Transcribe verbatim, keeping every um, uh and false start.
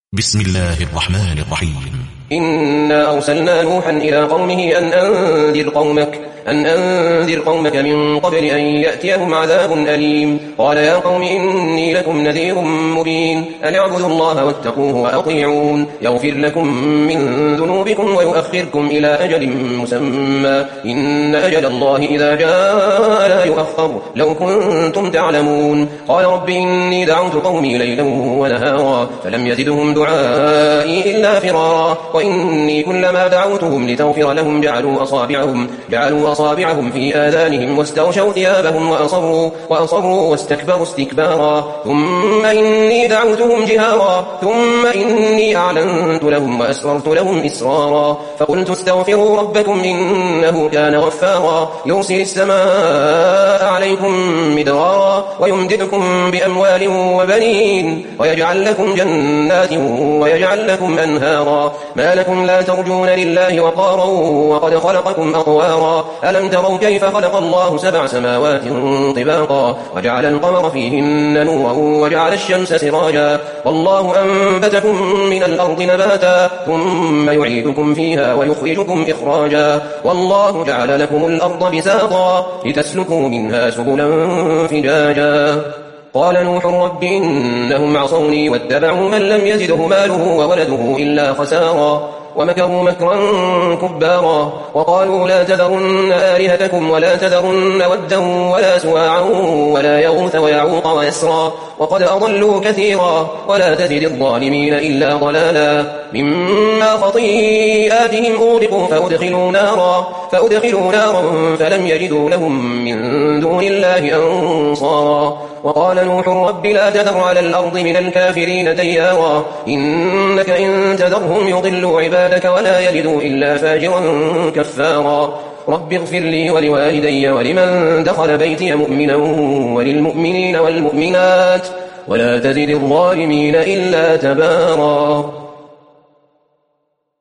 بسم الله الرحمن الرحيم. إنا أرسلنا نوحا إلى قومه أن أنذر قومك أن أنذر قومك من قبل أن يأتيهم عذاب أليم. قال يا قوم إني لكم نذير مبين أن اعبدوا الله واتقوه وأطيعون يغفر لكم من ذنوبكم ويؤخركم إلى أجل مسمى إن أجل الله إذا جاء لا يؤخر لو كنتم تعلمون. قال رب إني دعوت قومي ليلا ونهارا فلم يزدهم دعائي إلا فرارا وإني كلما دعوتهم لتغفر لهم جعلوا أصابعهم جعلوا أصابعهم في آذانهم واستغشوا ثيابهم وأصروا وأصروا واستكبروا استكبارا ثم إني دعوتهم جهارا ثم إني أعلنت لهم وأسررت لهم إسرارا فقلت استغفروا ربكم إنه كان غفارا يرسل السماء عليكم مدرارا ويمددكم بأموال وبنين ويجعل لكم جنات ويجعل لكم أنهارا ما لكم لا ترجون لله وقارا وقد خلقكم أطوارا ألم تروا كيف خلق الله سبع سماوات طباقا وجعل القمر فيهن نورا وجعل الشمس سراجا والله أنبتكم من الأرض نباتا ثم يعيدكم فيها ويخرجكم إخراجا والله جعل لكم الأرض بساطا لتسلكوا منها سبلا فجاجا. قال نوح رب إنهم عصوني واتبعوا من لم يزده ماله وولده إلا خسارا ومكروا مكرا كبارا وقالوا لا تذرن آلهتكم ولا تذرن ودا ولا سواعا ولا يغوث ويعوق ويسرا وقد أضلوا كثيرا ولا تزد الظالمين إلا ضلالا. مما خطيئاتهم أغرقوا فأدخلوا نارا فأدخلوا نارا فلم يجدوا لهم من دون الله أنصارا. وقال نوح رب لا تذر على الأرض من الكافرين ديارا إنك إن تذرهم يضلوا عبادك ولا يلدوا إلا فاجرا كفارا. رب اغفر لي ولوالدي ولمن دخل بيتي مؤمنا وللمؤمنين والمؤمنات ولا تزد الظالمين إلا تبارا.